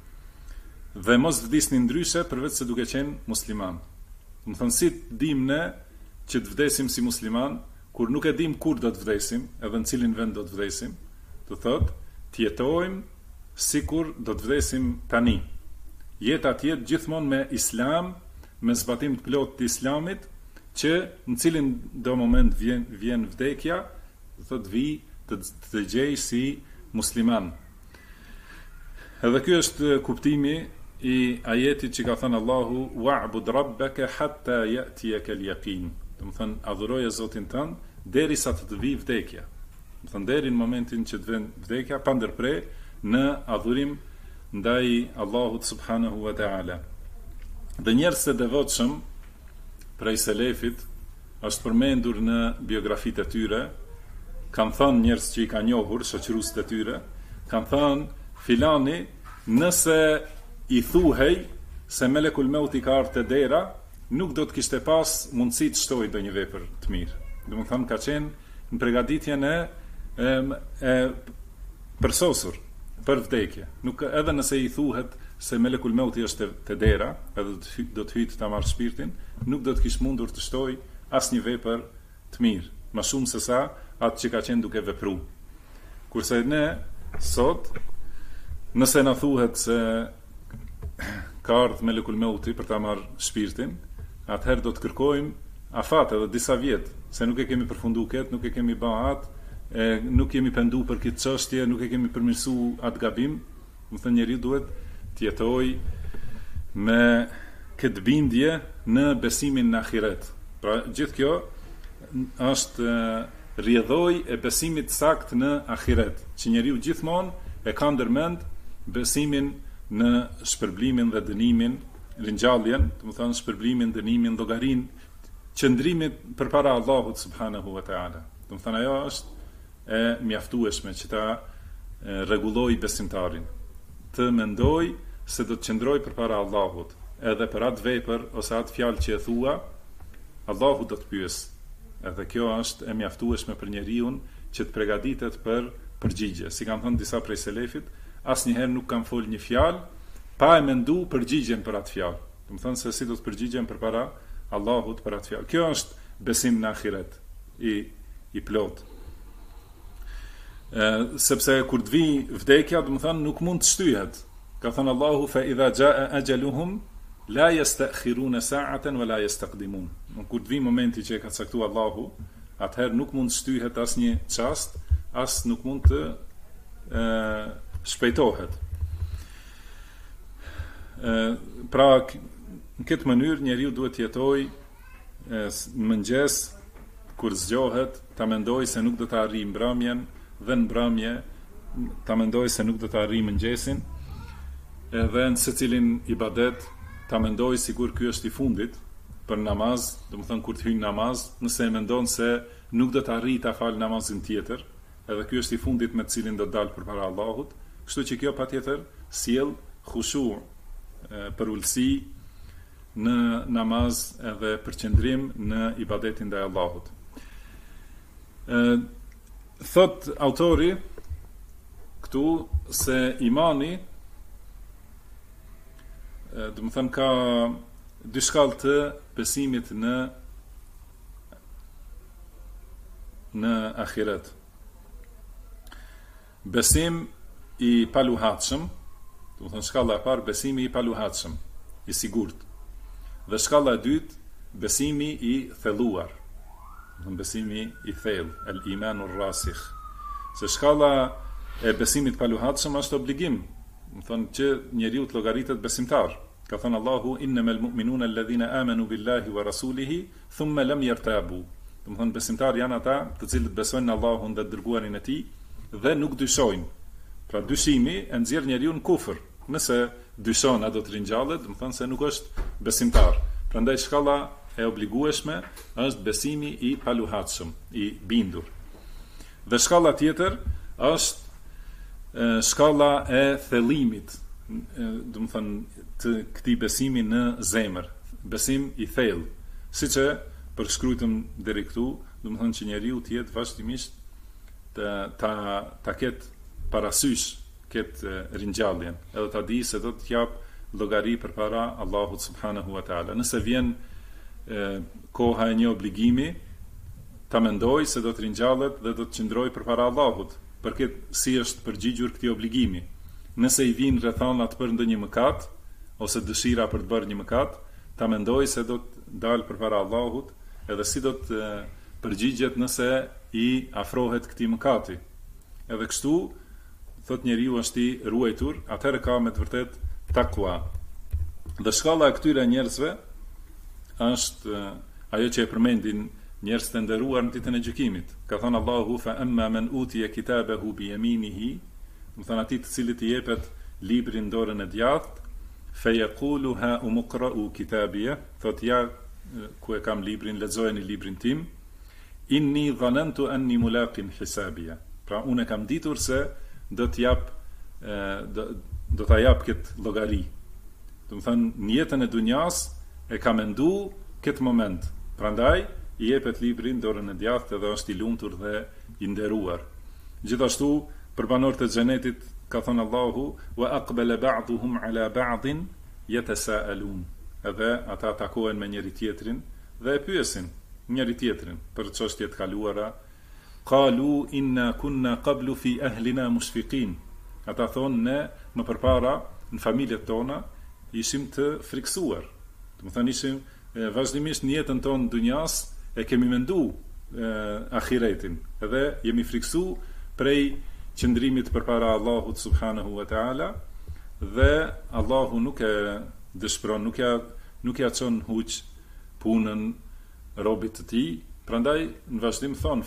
Dhe mos vdisni ndryshe përveç se duke qenë musliman. Do thonë, si të dim ne që të vdesim si musliman, kur nuk e dim kur do të vdesim, edhe në cilin vend do të vdesim, do thotë, të jetojmë sikur do të vdesim tani. Jeta të jetë gjithmonë me islam, me zbatim të plot të islamit, që në cilin do moment vjen vdekja, do thotë vi të gjej si musliman. Edhe ky është kuptimi i ajetit që ka thënë Allahu: wa'bud rabbaka hatta ya'tiyaka al-yaqin. Do të thonë, adhuroje Zotin tënd derisa të vijë vdekja. Do të thonë, deri në momentin që të vjen vdekja, pa ndërprer në adhurim ndaj Allahut subhanahu wa ta'ala. Dhe njerëz të devotshëm prej selefit është përmendur në biografitë e tyre, kanë thënë njerëz që i kanë njohur, shoqëruesit e tyre, kanë thënë filani, nëse i thuhej se melekul maut i ka ardhur te dera, nuk do të kishte pas mundësi të shtojë ndonjë vepër të mirë. Domethënë ka qenë në përgatitjen e përsosur për vdekje. Nuk, edhe nëse i thuhet se melekul maut i është te dera, edhe do të hyjë ta marrë shpirtin, nuk do të kishte mundur të shtojë asnjë vepër të mirë, më shumë se sa atë që ka qenë duke vepruar. Kurse ne sot, nëse na thuhet se ka ardhur melekul mauti për ta marrë shpirtin, atëherë do të kërkojmë afat edhe disa vjet, se nuk e kemi përfunduar këtë, nuk e kemi bërë atë, nuk kemi pendu për këtë çështje, nuk e kemi përmirësuar atë gabim. Do thënë, njeriu duhet të jetojë me këtë bindje në besimin në ahiret. Pra gjithë kjo është rrjedhoj e besimit sakt në ahiret, që njeriu gjithmonë e ka ndërmend besimin në shpërblimin dhe dënimin, ringjalljen, do të thonë shpërblimin, dënimin, llogarin, qëndrimit përpara Allahut subhanahu wa taala. Do të thonë, ajo është e mjaftueshme që ta rregulloj besimtarin, të mendoj se do të qëndroj përpara Allahut, edhe për atë vepër ose atë fjalë që e thua, Allahu do të pyes. Edhe kjo është e mjaftueshme për njeriu që të përgatitet për përgjigje. Si kanë thënë disa prej selefit, asnjëherë nuk kanë folë një fjalë pa e mendu përgjigjen për atë fjalë. Do të thonë se si do të përgjigjen përpara Allahut për atë fjalë. Kjo është besim në ahiret i plot. Sepse kur të vi vdekja, do të thonë nuk mund të shtyhet. Ka thënë Allahu: fa idha jaa ajaluhum la yastakhiruna sa'atan wa la yastaqdimun. Kur të vi momenti që e ka caktuar Allahu, atëherë nuk mund të shtyhet asnjë çast, as nuk mund të shpejtohet. Pra, në këtë mënyrë njeriu duhet të jetojë në mëngjes kur zgjohet, ta mendoj se nuk do të arrijë mbrëmjen, dhe në mbrëmje ta mendoj se nuk do të arrijë mëngjesin, edhe në secilin ibadet ta mendoj sikur ky është i fundit për namaz, do të thonë kur të hyj namaz, nëse e mendon se nuk do të arrijë ta fal namazin tjetër, edhe ky është i fundit me të cilin do të dalë përpara Allahut, kështu që kjo patjetër sjell khushu, për ulësi në namaz edhe përqendrim në ibadetin ndaj Allahut. Thot autori këtu se imani, do të thënë, ka dy shkallë të besimit në ahiret. Besim i paluhatshëm, do të thonë shkalla e parë besimi i paluhatshëm, i sigurt. Dhe shkalla e dytë besimi i thelluar, do të thonë besimi i thellë, el imanur rasikh. Se shkalla e besimit paluhatshëm është obligim, do të thonë që njeriu të llogaritet besimtar. Ka thënë Allahu innamal mu'minuna alladhina amanu billahi wa rasulihi thumma lam yartabu. Do të thonë besimtar janë ata të cilët besojnë në Allahun dhe të dërguarin e tij dhe nuk dyshojnë. Pra dyshimi e nxjerr njeriu në kufër. Nëse dyshon ato të ringjallet, do të thonë se nuk është besimtar. Prandaj shkalla e obligueshme është besimi i paluhatshëm, i bindur. Dhe shkalla tjetër është shkalla e thellimit, do të thonë të këtij besimi në zemër, besim i thellë. Siç e përshkruajtëm deri këtu, do të thonë që njeriu të jetë vazhdimisht ta ketë parasysh këtë ringjalljen, edhe ta di se do të jap llogari përpara Allahut subhanahu wa taala. Nëse vjen koha e një obligimi, ta mendoj se do të ringjallet dhe do të qëndroj përpara Allahut, për këtë si është përgjigjur këtij obligimi. Nëse i vijnë rrethana të për ndonjë mëkat ose dëshira për të bërë një mëkat, ta mendoj se do të dalë përpara Allahut, edhe si do të përgjigjet nëse i afrohet këtij mëkati. Edhe kështu, thot njeriu është i ruajtur, atëherë ka me të vërtet takwa. Dhe shkalla e këtyre njerëzve është ajo që e përmendin njerëz të nderuar në ditën e gjykimit. Ka thënë Allahu fa amma man utiya kitabahu bi yaminihi, do të thonë atij të cilit i jepet libri në dorën e djathtë, fa yaqulu ha umqra'u kitabiya, thot ja ku e kam librin, lexojeni librin tim. Inni dhanantu anni mulaqin hisabiya. Pra unë kam ditur se do ta jap këtë llogari. Do të thënë në jetën e dunjas e ka mendu këtë moment. Prandaj i jepet libri në dorën e djathtë dhe është i lumtur dhe i nderuar. Gjithashtu për banorët e xhenetit ka thënë Allahu wa aqbala ba'dhum ala ba'din yatasaalun. Edhe ata takohen me njëri tjetrin dhe e pyesin njëri tjetrin për çështjet kaluara. Qalu inna kunna qablu fi ahlina mushfiqin. Ata thonë ne më përpara në familjet tona ishim të friksuar. Do të thonë ishim vazhdimisht në jetën tonë dunjas e kemi mendu ahiretin edhe jemi friksu prej qëndrimit përpara Allahut subhanahu wa taala dhe Allahu nuk e dëshpëron, nuk ja çon huq punën robit të tij. Prandaj në vazhdim thon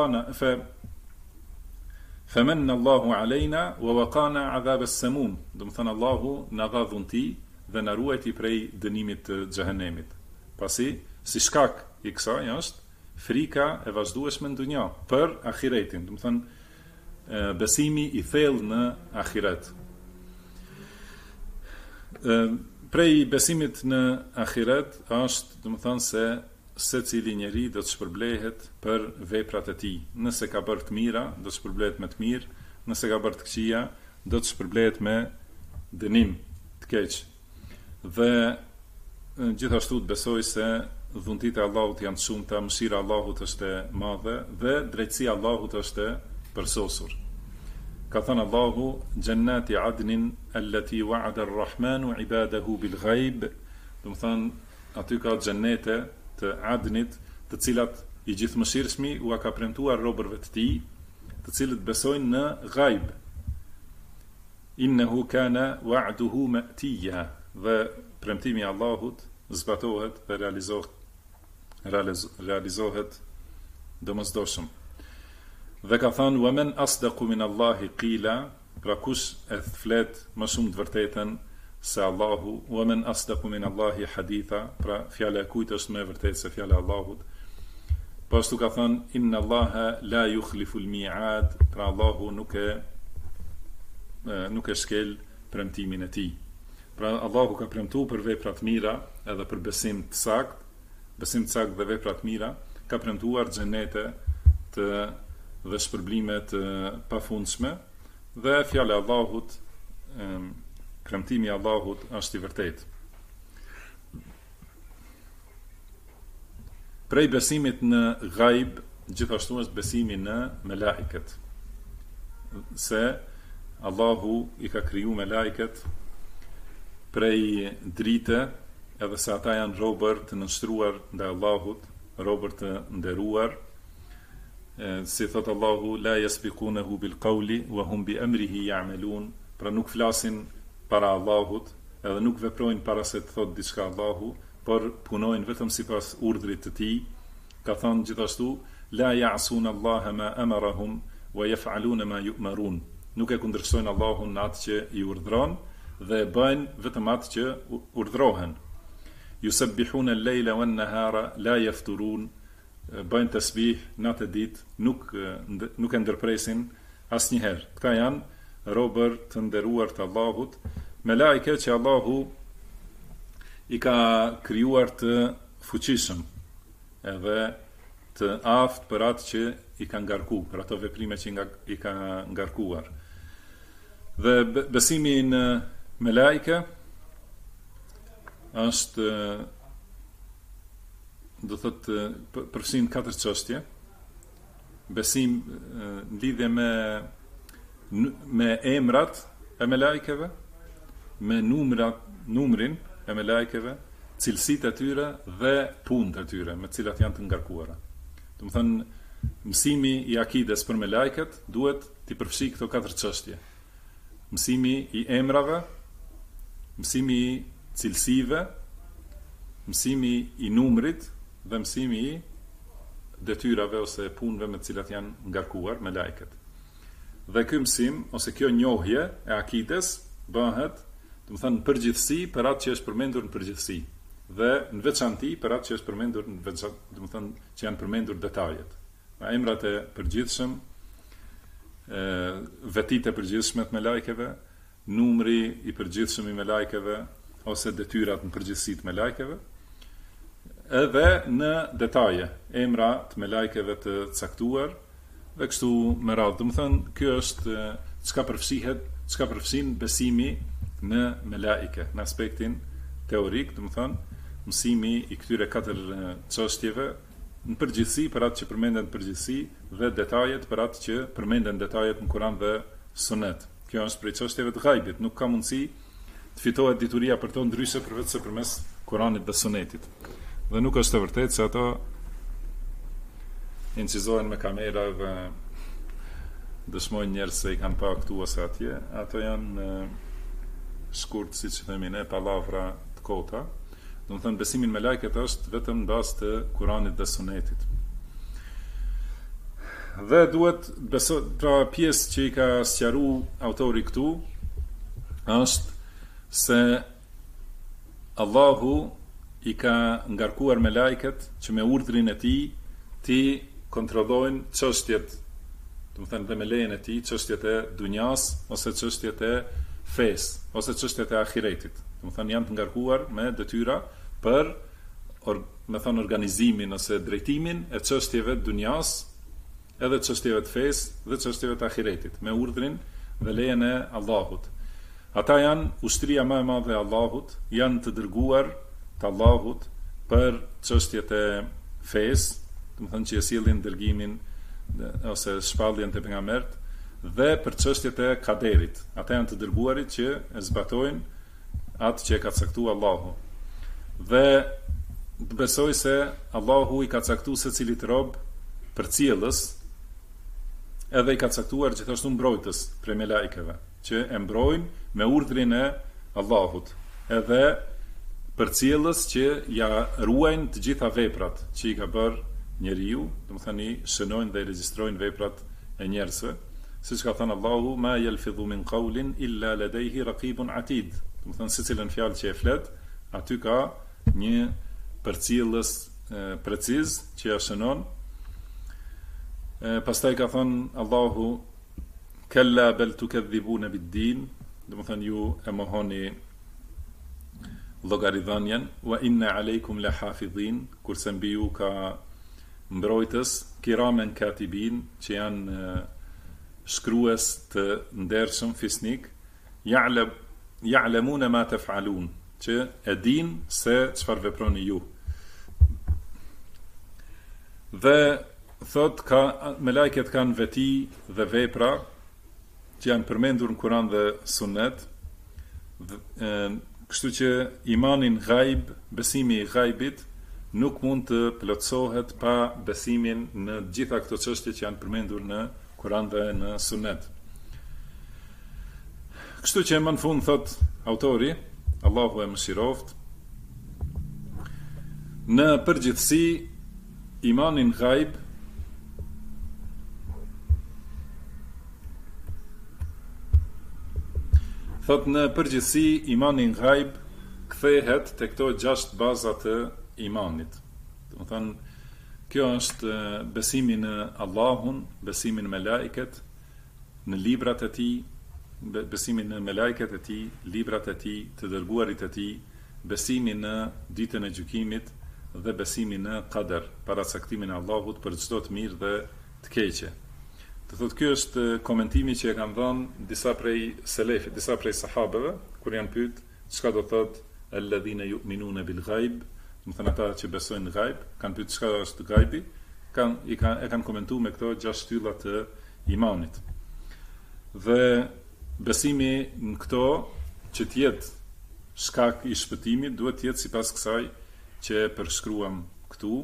famanna Allahu alejna wa waqana adhab as-samum. Do të thënë Allahu na dha dhunti dhe na ruajti prej dënimit të xhehenemit. Pasi si shkak i kësaj është frika e vazhdueshme në dunja për ahiretin, do të thënë besimi i thellë në ahiret. Prej besimit në ahiret është, do të thënë se cili njeri do të shpërblehet për veprat e tij. Nëse ka bërë të mira, do të shpërblehet me të mirë, nëse ka bërë të këqija, do të shpërblehet me dënim të keq. Dhe gjithashtu të besoj se dhuntit e Allahut janë të shumta, mëshira e Allahut është e madhe dhe drejtësia e Allahut është e përsosur. Ka thënë Allahu jannati adnin allati wa'ada ar-rahmanu ibadahu bil ghaib. Do të thënë aty ka xhenete të adnit, të cilat i gjithëmëshirshmi u ka premtuar robërve të tij, të cilët besojnë në ghaib. Innehu kana wa'duhu ma'tiya. Dhe premtimi i Allahut zbatohet dhe realizohet domosdoshëm. Dhe ka thënë wa man asdaqu min Allahi qila, pra kush e flet më shumë të vërtetën se Allahu, wa man asdaqu min Allahi haditha, pra fjala e kujt është më e vërtetë se fjala e Allahut. Po ashtu ka thënë inna Allaha la yukhlifu al-mi'ad, pra Allahu nuk e shkel premtimin e tij. Pra Allahu ka premtuar për vepra të mira edhe për besim të saktë dhe vepra të mira, ka premtuar xhenete dhe shpërblime të pafundshme, dhe fjala e Allahut, premtimi i Allahut është i vërtetë. Prej besimit në ghaib, gjithashtu është besimi në melaiket. Se Allahu i ka kriju melaiket prej drite, edhe se ata janë robër të nënshtruar ndaj Allahut, robër të nderuar. Si thot Allahu, la yasbiqunahu bil qawli wa hum bi amrihi ya'malun, pra nuk flasin para Allahut, edhe nuk veprojnë para se të thot diçka Allahu, por punojnë vetëm sipas urdhrit të tij. Ka thënë gjithashtu, la ya'sun Allah ma amarahum wa yaf'alun ma yu'marun. Nuk e kundërshtojnë Allahun në atë që i urdhron dhe bëjnë vetëm atë që urdhrohen. Yusabbihuna al-layla wan-nahara la yafturun, bëjnë tasbih natë e ditë, nuk e ndërpresin asnjëherë. Këta janë robër të nderuar të Allahut, melajke që Allahu i ka krijuar të fuqishëm, edhe të aftë për atë që i ka ngarku, për ato veprime që i ka ngarkuar. Dhe besimi në melajke është, do thotë, përfshin 4 çështje. Besim në lidhje me emrat e melajkeve, me numrin e melajkeve, cilësitë e tyre dhe punët e tyre me të cilat janë të ngarkuara. Do të thënë, mësimi i akides për melajket duhet t'i përfshijë këto 4 çështje. Mësimi i emrave, mësimi i cilësive, mësimi i numrit dhe mësimi i detyrave ose punëve me të cilat janë ngarkuar melajket. Dhe ky mësim ose kjo njohje e akides bëhet, do të thënë, në përgjithësi për atë që është përmendur në përgjithësi, dhe në veçanti për atë që është përmendur në veçanti, do të thënë, që janë përmendur detajet. Emrat e përgjithshëm, vetit e përgjithshme të melajkeve, numri i përgjithshëm i melajkeve ose detyrat në përgjithësi të melajkeve, edhe në detaje, emra të melajkeve të caktuar, dhe kështu me radhë. Do të thënë, kjo është çka përfshin besimi në melajke, në aspektin teorik, do të thënë, mësimi i këtyre 4 çështjeve në përgjithësi për atë që përmenden në përgjithësi dhe detajet për atë që përmenden detajet në Kur'an dhe Sunet. Kjo është prej çështjeve të ghaibit, nuk ka mundësi të fitohet dituria për to ndryshe përveç se përmes Kur'anit dhe Sunetit. Dhe nuk është e vërtetë se ato incizohen me kamera dhe dëshmojnë njerëz se i kanë pa këtu ose atje. Ato janë shkurt, siç themi ne, pallavra të kota. Do të thënë, besimin me melajket është vetëm në bazë të Kuranit dhe Sunetit. Dhe duhet pra pjesë që i ka sqaru autori këtu është se Allahu i ka ngarkuar melajket që me urdhrin e tij ti kontrollojnë çështjet, do të thënë, dhe me lejen e tij, çështjet e dunjas ose çështjet e fesë ose çështjet e ahiretit. Do të thënë, janë të ngarkuar me detyra për organizimin ose drejtimin e çështjeve të dunjas, edhe çështjeve të fesë dhe çështjeve të ahiretit, me urdhrin dhe lejen e Allahut. Ata janë ushtria më e madhe e Allahut, janë të dërguar të Allahut për çështjet e fesë, do të thënë që sjellin dërgimin ose shpalljen te pejgambert, dhe për çështjet e kaderit. Ata janë të dërguarit që e zbatojnë atë që e ka caktuar Allahu. Dhe të besoj se Allahu i ka caktuar secilit rob përcjellës, edhe i ka caktuar gjithashtu mbrojtës prej melajkeve, që e mbrojnë me urdhrin e Allahut, edhe përcjellës që ja ruajnë të gjitha veprat që i ka bërë njeriu, do të thënë, shënojnë dhe regjistrojnë veprat e njerëzve, siç ka thënë Allahu, ma yalfidhu min qawlin illa ladayhi raqibun atid. Do të thënë, secilën fjalë që e flet, aty ka një përcjellës preciz që ja shënon. Pastaj ka thënë Allahu, kalla bal tukadhibuna bid-din, do të thënë, ju e mohoni llogaridhënien, wa inna alaykum lahafidhin, kurse mbi ju ka mbrojtës, kiramen katibin, që janë shkrues të ndershëm fisnik, ya'lamuna ma taf'alun, që e din se çfarë veproni ju. Dhe thot me lajket kanë veti dhe vepra që janë përmendur në Kur'an dhe Sunet. Kështu që imanin ghaib, besimi i ghaibit, nuk mund të plotësohet pa besimin në gjitha këto çështje që janë përmendur në Kur'an dhe në Sunet. Kështu që më në fund thot autori, Allahu e mëshiroft, në përgjithësi imanin ghaib thot në përgjithësi imanin ghaib kthehet te këto 6 baza të imanit. Do të thënë, kjo është besimi në Allahun, besimi në melajket, në librat e tij, besimi në melajket e tij, librat e tij, të dërguarit e tij, besimi në ditën e gjykimit dhe besimi në qadar, paracaktimin e Allahut për çdo të mirë dhe të keqe. Do thotë ky është komentimi që e kanë dhënë disa prej selefit, disa prej sahabeve, kur janë pyet çka do thotë alladhina yu'minuna bil ghaib, do thënë ata që besojnë në ghaib, kanë pyet çka është ghaibi, e kanë komentuar me këto 6 shtylla të imanit. Dhe besimi në këto që të jetë shkak i shpëtimit duhet të jetë sipas kësaj që përshkruam këtu,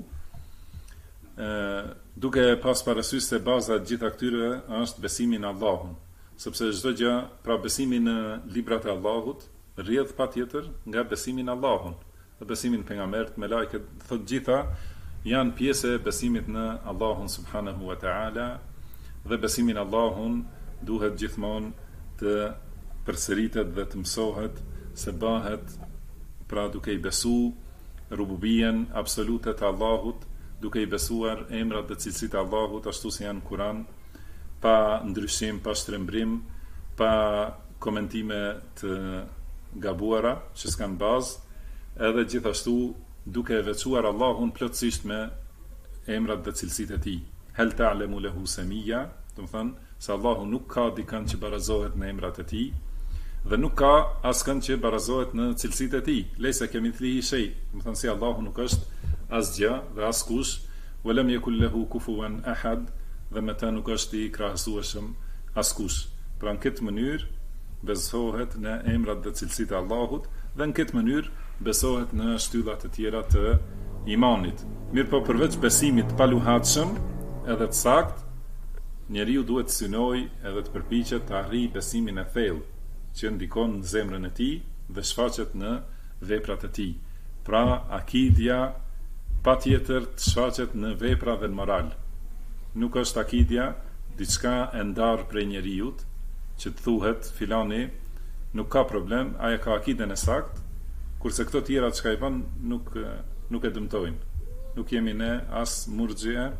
duke pas parasysh se baza e gjitha këtyre është besimi në Allahun, sepse çdo gjë, pra besimi në librat e Allahut rrjedh patjetër nga besimi në Allahun, dhe besimi në pejgamberët, me lajket, thotë gjitha janë pjesë e besimit në Allahun subhanahu wa taala, dhe besimi në Allahun duhet gjithmonë të përsëritet dhe të mësohet, se bëhet pra duke i besu rububien absolute të Allahut, duke i besuar emrat dhe cilësitë e Allahut ashtu si janë Kur'an, pa ndryshim, pa shtrembrim, pa komentime të gabuara që s'kan bazë, edhe gjithashtu duke e veçuar Allahun plotësisht me emrat dhe cilësitë e tij. Hel ta'lemu lahu samia, do të thonë se Allahu nuk ka dikën që barazohet në emrat e tij, dhe nuk ka askën që barazohet në cilësitë e tij. Leysa kamithlihi shay, do të thonë se Allahu nuk është asgjë dhe askush, walam yakul lahu kufuwan ahad, dhe me të nuk është i krahasueshëm askush. Pra në këtë mënyrë besohet në emrat dhe cilësitë e Allahut, dhe në këtë mënyrë besohet në shtyllat e tjera të imanit. Mirë po, përveç besimit paluhatshëm edhe të sakt, njeriu duhet të synojë edhe të përpiqet të arrijë besimin e thellë, që ndikon në zemrën e tij dhe shfaqet në veprat e tij. Pra, akidja patjetër të shfaqet në vepra dhe në moral. Nuk është akidja diçka e ndarë prej njeriut, që të thuhet filani nuk ka problem, aja ka akiden e sakt, kurse këto tjera që ka i bën nuk e dëmtojnë. Nuk jemi ne as murxhie,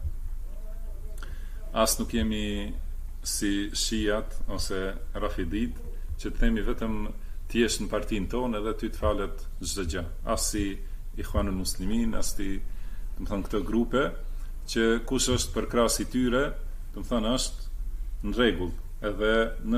as nuk jemi si shijat ose rafidit, që të themi vetëm ti jesh në partinë tonë edhe ty të falet çdo gjë. As si Ikhwanul Muslimin, as ti, do të thonë, këto grupe që kush është përkrahas i tyre, do të thonë është në rregull, edhe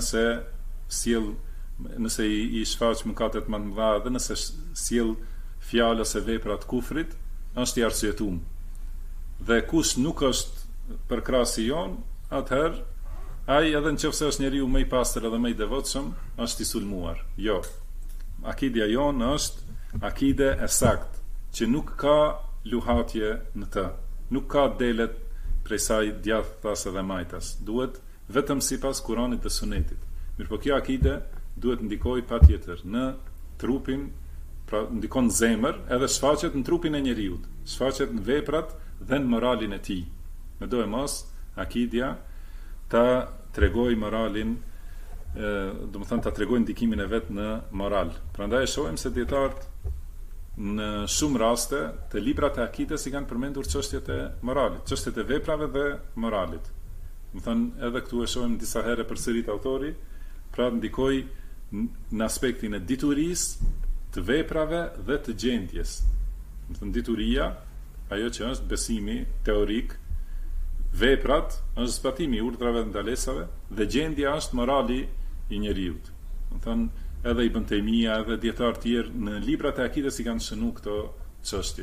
nëse i shfaq mëkatet më të mëdha, dhe nëse sjell fjalë ose vepra të kufrit, është i arsyetuar. Dhe kush nuk është përkrahas i jon, atëherë ai edhe nëse është njeriu më i pastër edhe më i devotshëm, është i sulmuar. Jo. Akidja jonë është akide e sakt, që nuk ka luhatje në të. Nuk ka delet prej saj djathtas edhe majtas. Duhet vetëm sipas Kuranit dhe Sunetit. Mirë po, kjo akide duhet ndikoj patjetër në trupin, pra ndikon në zemër, edhe shfaqet në trupin e njeriut, shfaqet në veprat dhe në moralin e tij. Me do e mos, akidja ta tregoj moralin, do të thënë ta tregoj ndikimin e vet në moral. Prandaj e shohim se dietarët në shumë raste të librat e akides i kanë përmendur çështjet e moralit, çështjet e veprave dhe moralit. Do të thënë edhe këtu e shohim disa herë përsërit autori, pra ndikoj në aspektin e diturisë, të veprave dhe të gjendjes. Do të thënë dituria, ajo që është besimi teorik, veprat është zbatimi i urdhrave dhe ndalesave, dhe gjendja është morali i njeriut. Do të thënë edhe Ibn Taymija edhe dietar të tjerë në librat e akides i kanë shënuar këto çështje,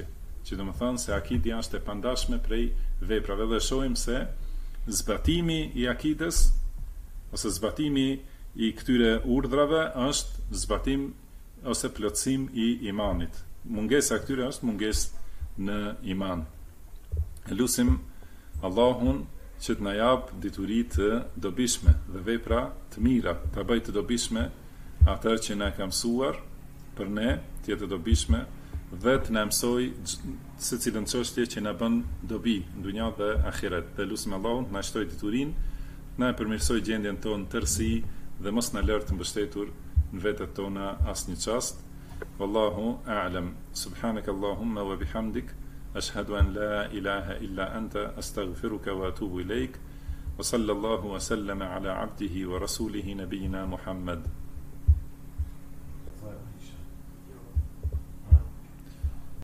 që do më thonë se akidja është e pandashme prej veprave, dhe shohim se zbatimi i akides ose zbatimi i këtyre urdhrave është zbatim ose plotësim i imanit. Mungesa këtyre është mungesë në iman. Lusim Allahun që të na jap dituri të dobishme dhe vepra të mira, ta bëj të dobishme atë që na ka mësuar për ne, të jetë të dobishme dhe të na mësoj secilën çështje që na bën dobi në dunja dhe ahiret. Dhe lusim Allahun të na shtoj diturinë, na e përmirësoj gjendjen tonë tërësi dhe mos na lër të mbështetur në vetët tona asnjë çast. Wallahu a'lam. Subhanaka Allahumma wa bihamdik, ashhadu an la ilaha illa anta, astaghfiruka wa atubu ilaik. Wa sallallahu wa sallama ala abdihi wa rasulihi nabiyina Muhammad.